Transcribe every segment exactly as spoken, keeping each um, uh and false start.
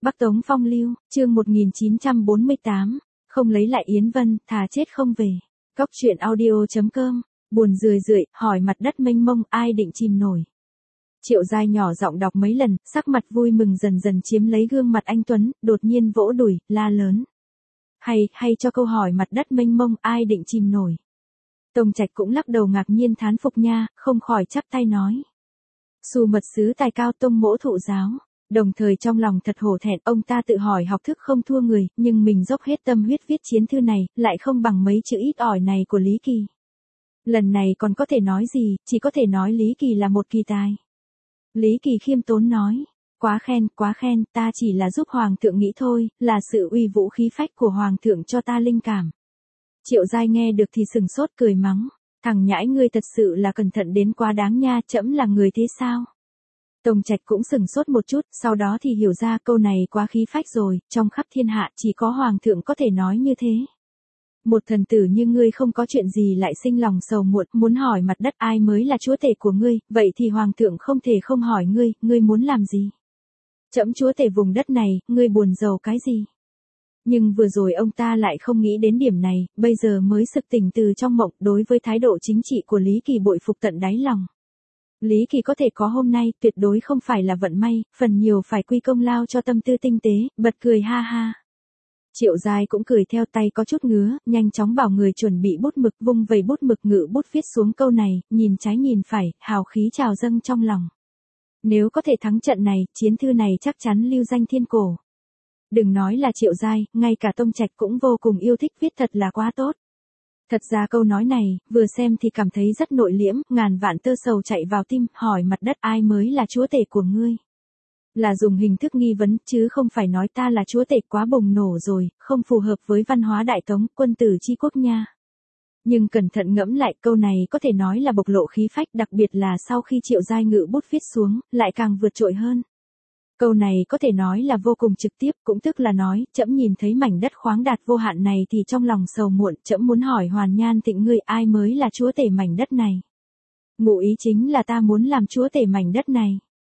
Bắc Tống Phong Lưu, chương một nghìn chín trăm bốn mươi tám, không lấy lại Yến Vân, thà chết không về. Cóc truyện audio chấm com, buồn rười rượi, hỏi mặt đất mênh mông, ai định chìm nổi. Triệu Giai nhỏ giọng đọc mấy lần, sắc mặt vui mừng dần dần chiếm lấy gương mặt anh Tuấn, đột nhiên vỗ đùi, la lớn. Hay, hay cho câu hỏi mặt đất mênh mông, ai định chìm nổi. Tông Trạch cũng lắc đầu ngạc nhiên thán phục nha, không khỏi chắp tay nói. Xù mật sứ tài cao tông mỗ thụ giáo. Đồng thời trong lòng thật hổ thẹn, ông ta tự hỏi học thức không thua người, nhưng mình dốc hết tâm huyết viết chiến thư này, lại không bằng mấy chữ ít ỏi này của Lý Kỳ. Lần này còn có thể nói gì, chỉ có thể nói Lý Kỳ là một kỳ tài. Lý Kỳ khiêm tốn nói, quá khen, quá khen, ta chỉ là giúp Hoàng thượng nghĩ thôi, là sự uy vũ khí phách của Hoàng thượng cho ta linh cảm. Triệu Giai nghe được thì sừng sốt cười mắng, thằng nhãi ngươi thật sự là cẩn thận đến quá đáng nha, trẫm là người thế sao? Tông Trạch cũng sừng sốt một chút, sau đó thì hiểu ra câu này quá khí phách rồi, trong khắp thiên hạ chỉ có Hoàng thượng có thể nói như thế. Một thần tử như ngươi không có chuyện gì lại sinh lòng sầu muộn, muốn hỏi mặt đất ai mới là chúa tể của ngươi, vậy thì Hoàng thượng không thể không hỏi ngươi, ngươi muốn làm gì? Trẫm chúa tể vùng đất này, ngươi buồn rầu cái gì? Nhưng vừa rồi ông ta lại không nghĩ đến điểm này, bây giờ mới sực tỉnh từ trong mộng, đối với thái độ chính trị của Lý Kỳ bội phục tận đáy lòng. Lý Kỳ có thể có hôm nay, tuyệt đối không phải là vận may, phần nhiều phải quy công lao cho tâm tư tinh tế, bật cười ha ha. Triệu Giai cũng cười theo, tay có chút ngứa, nhanh chóng bảo người chuẩn bị bút mực, vung vẩy bút mực ngự bút viết xuống câu này, nhìn trái nhìn phải, hào khí trào dâng trong lòng. Nếu có thể thắng trận này, chiến thư này chắc chắn lưu danh thiên cổ. Đừng nói là Triệu Giai, ngay cả Tông Trạch cũng vô cùng yêu thích viết, thật là quá tốt. Thật ra câu nói này, vừa xem thì cảm thấy rất nội liễm, ngàn vạn tơ sầu chạy vào tim, hỏi mặt đất ai mới là chúa tể của ngươi. Là dùng hình thức nghi vấn, chứ không phải nói ta là chúa tể, quá bùng nổ rồi, không phù hợp với văn hóa đại tống, quân tử chi quốc nha. Nhưng cẩn thận ngẫm lại, câu này có thể nói là bộc lộ khí phách, đặc biệt là sau khi Triệu Giai ngự bút viết xuống, lại càng vượt trội hơn. Câu này có thể nói là vô cùng trực tiếp, cũng tức là nói, trẫm nhìn thấy mảnh đất khoáng đạt vô hạn này thì trong lòng sầu muộn, trẫm muốn hỏi Hoàn Nhan Thịnh ngươi ai mới là chúa tể mảnh đất này. Ngụ ý chính là ta muốn làm chúa tể mảnh đất này.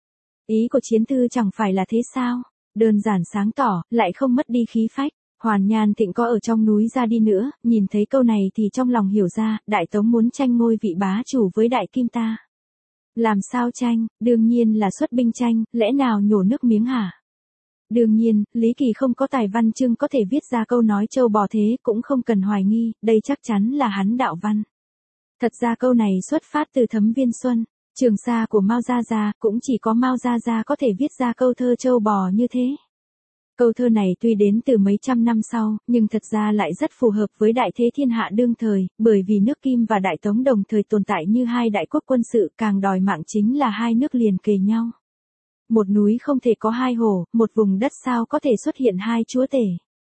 Ý của chiến thư chẳng phải là thế sao? Đơn giản sáng tỏ, lại không mất đi khí phách. Hoàn Nhan Thịnh có ở trong núi ra đi nữa, nhìn thấy câu này thì trong lòng hiểu ra, Đại Tống muốn tranh ngôi vị bá chủ với Đại Kim ta. Làm sao tranh, đương nhiên là xuất binh tranh, lẽ nào nhổ nước miếng hả? Đương nhiên, Lý Kỳ không có tài văn chương có thể viết ra câu nói trâu bò thế, cũng không cần hoài nghi, đây chắc chắn là hắn đạo văn. Thật ra câu này xuất phát từ Thấm Viên Xuân, Trường Sa của Mao Gia Gia, cũng chỉ có Mao Gia Gia có thể viết ra câu thơ trâu bò như thế. Câu thơ này tuy đến từ mấy trăm năm sau, nhưng thật ra lại rất phù hợp với đại thế thiên hạ đương thời, bởi vì nước Kim và Đại Tống đồng thời tồn tại như hai đại quốc quân sự, càng đòi mạng chính là hai nước liền kề nhau. Một núi không thể có hai hồ, một vùng đất sao có thể xuất hiện hai chúa tể.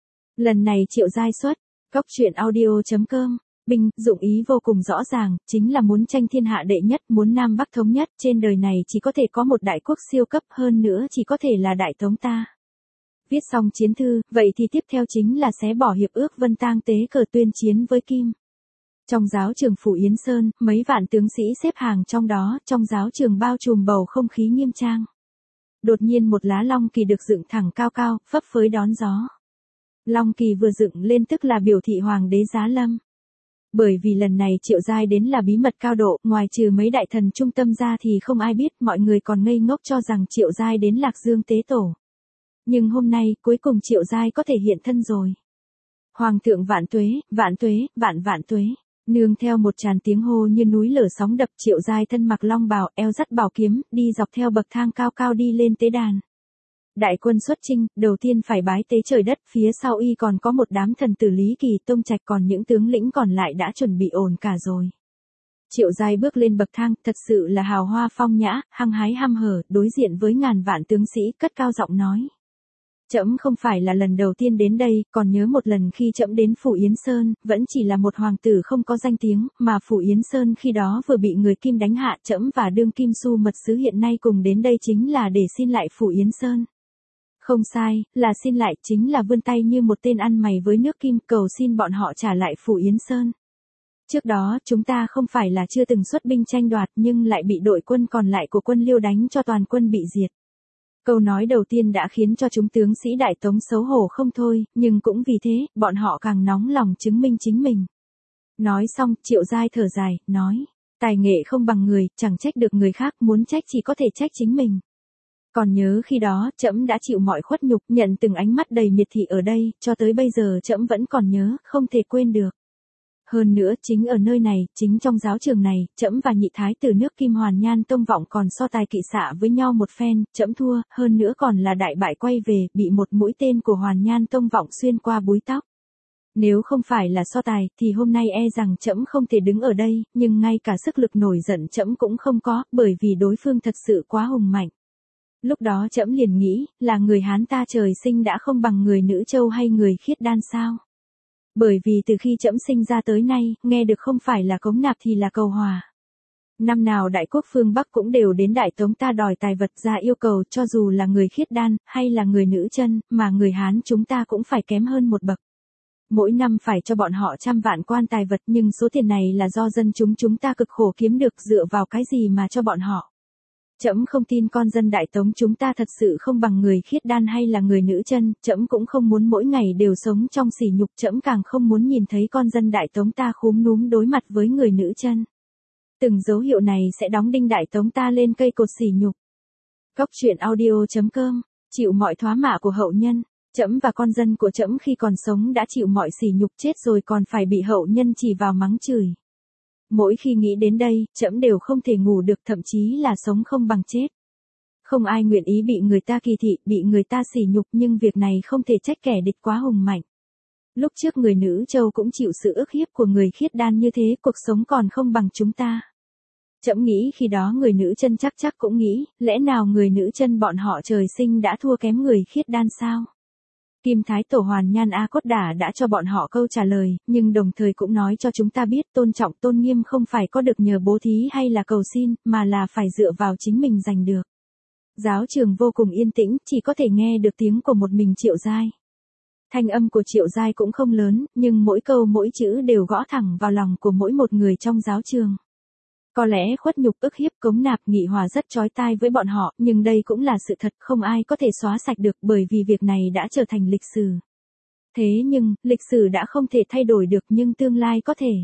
Lần này Triệu Giai xuất, cóc truyện audio chấm com, binh, dụng ý vô cùng rõ ràng, chính là muốn tranh thiên hạ đệ nhất, muốn Nam Bắc thống nhất, trên đời này chỉ có thể có một đại quốc siêu cấp, hơn nữa chỉ có thể là Đại Tống ta. Viết xong chiến thư, vậy thì tiếp theo chính là xé bỏ hiệp ước Vân Tang tế cờ tuyên chiến với Kim. Trong giáo trường Phủ Yến Sơn, mấy vạn tướng sĩ xếp hàng trong đó, trong giáo trường bao trùm bầu không khí nghiêm trang. Đột nhiên một lá long kỳ được dựng thẳng cao cao, phấp phới đón gió. Long kỳ vừa dựng lên tức là biểu thị hoàng đế giá lâm. Bởi vì lần này Triệu Giai đến là bí mật cao độ, ngoài trừ mấy đại thần trung tâm ra thì không ai biết, mọi người còn ngây ngốc cho rằng Triệu Giai đến Lạc Dương tế tổ. Nhưng hôm nay, cuối cùng Triệu Giai có thể hiện thân rồi. Hoàng thượng vạn tuế, vạn tuế, vạn vạn tuế. Nương theo một tràn tiếng hô như núi lở sóng đập, Triệu Giai thân mặc long bào, eo dắt bảo kiếm, đi dọc theo bậc thang cao cao đi lên tế đàn. Đại quân xuất chinh, đầu tiên phải bái tế trời đất, phía sau y còn có một đám thần tử Lý Kỳ, Tông Trạch, còn những tướng lĩnh còn lại đã chuẩn bị ổn cả rồi. Triệu Giai bước lên bậc thang, thật sự là hào hoa phong nhã, hăng hái hăm hở, đối diện với ngàn vạn tướng sĩ, cất cao giọng nói. Trẫm không phải là lần đầu tiên đến đây, còn nhớ một lần khi trẫm đến Phủ Yến Sơn, vẫn chỉ là một hoàng tử không có danh tiếng, mà Phủ Yến Sơn khi đó vừa bị người Kim đánh hạ, trẫm và đương Kim Xu mật sứ hiện nay cùng đến đây chính là để xin lại Phủ Yến Sơn. Không sai, là xin lại, chính là vươn tay như một tên ăn mày với nước Kim, cầu xin bọn họ trả lại Phủ Yến Sơn. Trước đó, chúng ta không phải là chưa từng xuất binh tranh đoạt, nhưng lại bị đội quân còn lại của quân Liêu đánh cho toàn quân bị diệt. Câu nói đầu tiên đã khiến cho chúng tướng sĩ Đại Tống xấu hổ không thôi, nhưng cũng vì thế, bọn họ càng nóng lòng chứng minh chính mình. Nói xong, Triệu Giai thở dài, nói, tài nghệ không bằng người, chẳng trách được người khác, muốn trách chỉ có thể trách chính mình. Còn nhớ khi đó, trẫm đã chịu mọi khuất nhục, nhận từng ánh mắt đầy miệt thị ở đây, cho tới bây giờ trẫm vẫn còn nhớ, không thể quên được. Hơn nữa, chính ở nơi này, chính trong giáo trường này, trẫm và nhị thái tử nước Kim Hoàn Nhan Tông Vọng còn so tài kỵ xạ với nhau một phen, trẫm thua, hơn nữa còn là đại bại quay về, bị một mũi tên của Hoàn Nhan Tông Vọng xuyên qua búi tóc. Nếu không phải là so tài, thì hôm nay e rằng trẫm không thể đứng ở đây, nhưng ngay cả sức lực nổi giận trẫm cũng không có, bởi vì đối phương thật sự quá hùng mạnh. Lúc đó trẫm liền nghĩ, là người Hán ta trời sinh đã không bằng người Nữ Châu hay người Khiết Đan sao? Bởi vì từ khi trẫm sinh ra tới nay, nghe được không phải là cống nạp thì là cầu hòa. Năm nào đại quốc phương Bắc cũng đều đến Đại Tống ta đòi tài vật ra yêu cầu, cho dù là người Khiết Đan, hay là người Nữ Chân, mà người Hán chúng ta cũng phải kém hơn một bậc. Mỗi năm phải cho bọn họ trăm vạn quan tài vật, nhưng số tiền này là do dân chúng chúng ta cực khổ kiếm được, dựa vào cái gì mà cho bọn họ. Trẫm không tin con dân Đại Tống chúng ta thật sự không bằng người Khiết Đan hay là người Nữ Chân, trẫm cũng không muốn mỗi ngày đều sống trong sỉ nhục, trẫm càng không muốn nhìn thấy con dân Đại Tống ta khúm núm đối mặt với người Nữ Chân. Từng dấu hiệu này sẽ đóng đinh Đại Tống ta lên cây cột sỉ nhục. Góc truyện audio chấm com, chịu mọi thoá mạ của hậu nhân, trẫm và con dân của trẫm khi còn sống đã chịu mọi sỉ nhục, chết rồi còn phải bị hậu nhân chỉ vào mắng chửi. Mỗi khi nghĩ đến đây, trẫm đều không thể ngủ được, thậm chí là sống không bằng chết. Không ai nguyện ý bị người ta kỳ thị, bị người ta sỉ nhục, nhưng việc này không thể trách kẻ địch quá hùng mạnh. Lúc trước người Nữ Châu cũng chịu sự ức hiếp của người Khiết Đan như thế, cuộc sống còn không bằng chúng ta. Trẫm nghĩ khi đó người Nữ Chân chắc chắc cũng nghĩ, lẽ nào người Nữ Chân bọn họ trời sinh đã thua kém người Khiết Đan sao? Kim Thái Tổ Hoàn Nhan A Cốt Đả đã cho bọn họ câu trả lời, nhưng đồng thời cũng nói cho chúng ta biết tôn trọng tôn nghiêm không phải có được nhờ bố thí hay là cầu xin, mà là phải dựa vào chính mình giành được. Giáo trường vô cùng yên tĩnh, chỉ có thể nghe được tiếng của một mình Triệu Giai. Thanh âm của Triệu Giai cũng không lớn, nhưng mỗi câu mỗi chữ đều gõ thẳng vào lòng của mỗi một người trong giáo trường. Có lẽ khuất nhục ức hiếp cống nạp nghị hòa rất chói tai với bọn họ, nhưng đây cũng là sự thật, không ai có thể xóa sạch được, bởi vì việc này đã trở thành lịch sử. Thế nhưng, lịch sử đã không thể thay đổi được, nhưng tương lai có thể.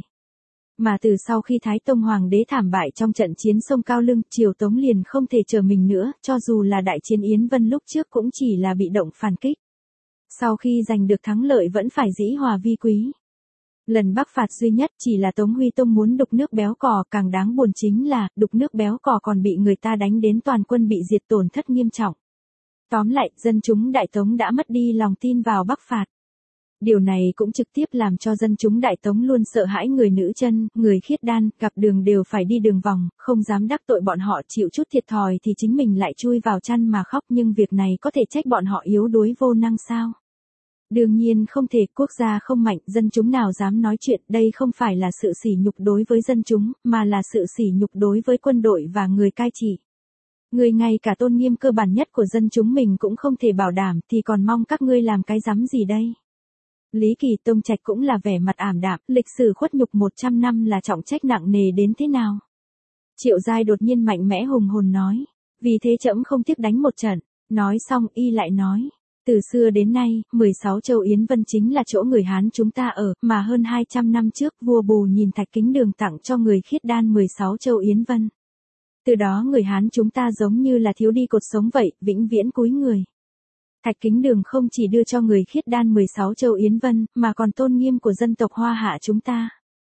Mà từ sau khi Thái Tông Hoàng đế thảm bại trong trận chiến sông Cao Lương, triều Tống liền không thể chờ mình nữa, cho dù là đại chiến Yến Vân lúc trước cũng chỉ là bị động phản kích. Sau khi giành được thắng lợi vẫn phải dĩ hòa vi quý. Lần bắc phạt duy nhất chỉ là Tống Huy Tông muốn đục nước béo cò, càng đáng buồn chính là, đục nước béo cò còn bị người ta đánh đến toàn quân bị diệt, tổn thất nghiêm trọng. Tóm lại, dân chúng Đại Tống đã mất đi lòng tin vào bắc phạt. Điều này cũng trực tiếp làm cho dân chúng Đại Tống luôn sợ hãi người Nữ Chân, người Khiết Đan, gặp đường đều phải đi đường vòng, không dám đắc tội bọn họ, chịu chút thiệt thòi thì chính mình lại chui vào chăn mà khóc, nhưng việc này có thể trách bọn họ yếu đuối vô năng sao? Đương nhiên không thể, quốc gia không mạnh, dân chúng nào dám nói chuyện, đây không phải là sự sỉ nhục đối với dân chúng, mà là sự sỉ nhục đối với quân đội và người cai trị. Người ngay cả tôn nghiêm cơ bản nhất của dân chúng mình cũng không thể bảo đảm, thì còn mong các ngươi làm cái rắm gì đây? Lý Kỳ Tông Trạch cũng là vẻ mặt ảm đạm, lịch sử khuất nhục một trăm năm là trọng trách nặng nề đến thế nào? Triệu Giai đột nhiên mạnh mẽ hùng hồn nói, vì thế trẫm không tiếc đánh một trận. Nói xong y lại nói, từ xưa đến nay, mười sáu châu Yến Vân chính là chỗ người Hán chúng ta ở, mà hơn hai trăm năm trước vua Bù nhìn Thạch Kính Đường tặng cho người Khiết Đan mười sáu châu Yến Vân. Từ đó người Hán chúng ta giống như là thiếu đi cột sống vậy, vĩnh viễn cúi người. Thạch Kính Đường không chỉ đưa cho người Khiết Đan mười sáu châu Yến Vân, mà còn tôn nghiêm của dân tộc Hoa Hạ chúng ta.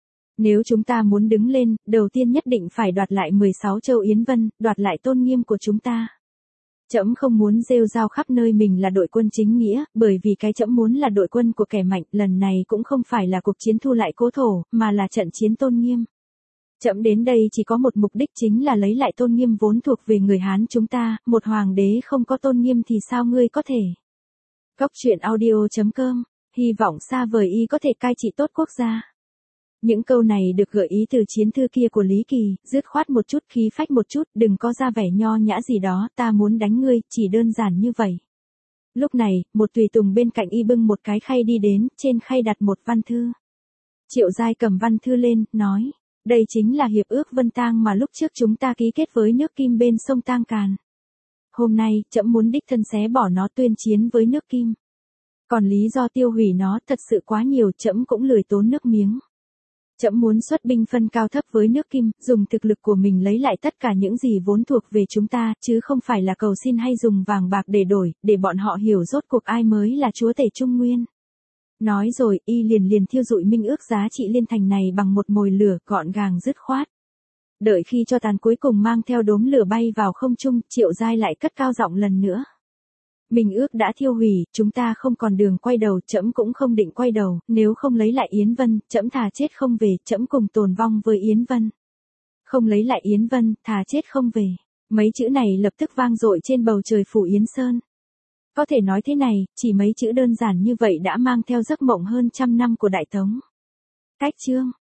Nếu chúng ta muốn đứng lên, đầu tiên nhất định phải đoạt lại mười sáu châu Yến Vân, đoạt lại tôn nghiêm của chúng ta. Trẫm không muốn rêu rao khắp nơi mình là đội quân chính nghĩa, bởi vì cái trẫm muốn là đội quân của kẻ mạnh, lần này cũng không phải là cuộc chiến thu lại cố thổ, mà là trận chiến tôn nghiêm. Trẫm đến đây chỉ có một mục đích, chính là lấy lại tôn nghiêm vốn thuộc về người Hán chúng ta, một hoàng đế không có tôn nghiêm thì sao ngươi có thể. Góc truyện audio chấm com, hy vọng xa vời y có thể cai trị tốt quốc gia. Những câu này được gợi ý từ chiến thư kia của Lý Kỳ, dứt khoát một chút, khí phách một chút, đừng có ra vẻ nho nhã gì đó, ta muốn đánh ngươi, chỉ đơn giản như vậy. Lúc này, một tùy tùng bên cạnh y bưng một cái khay đi đến, trên khay đặt một văn thư. Triệu Giai cầm văn thư lên, nói, đây chính là hiệp ước Vân Tang mà lúc trước chúng ta ký kết với nước Kim bên sông Tang Càn. hôm nay, trẫm muốn đích thân xé bỏ nó tuyên chiến với nước Kim. Còn lý do tiêu hủy nó thật sự quá nhiều, trẫm cũng lười tốn nước miếng. Trẫm muốn xuất binh phân cao thấp với nước Kim, dùng thực lực của mình lấy lại tất cả những gì vốn thuộc về chúng ta, chứ không phải là cầu xin hay dùng vàng bạc để đổi, để bọn họ hiểu rốt cuộc ai mới là chúa tể Trung Nguyên. Nói rồi, y liền liền thiêu dụi minh ước giá trị liên thành này bằng một mồi lửa gọn gàng dứt khoát. Đợi khi cho tàn cuối cùng mang theo đốm lửa bay vào không trung, Triệu Giai lại cất cao giọng lần nữa. Minh ước đã thiêu hủy, chúng ta không còn đường quay đầu, trẫm cũng không định quay đầu, nếu không lấy lại Yến Vân, trẫm thà chết không về, trẫm cùng tồn vong với Yến Vân. Không lấy lại Yến Vân, thà chết không về. Mấy chữ này lập tức vang dội trên bầu trời phủ Yến Sơn. Có thể nói thế này, chỉ mấy chữ đơn giản như vậy đã mang theo giấc mộng hơn trăm năm của Đại Tống. Cách chương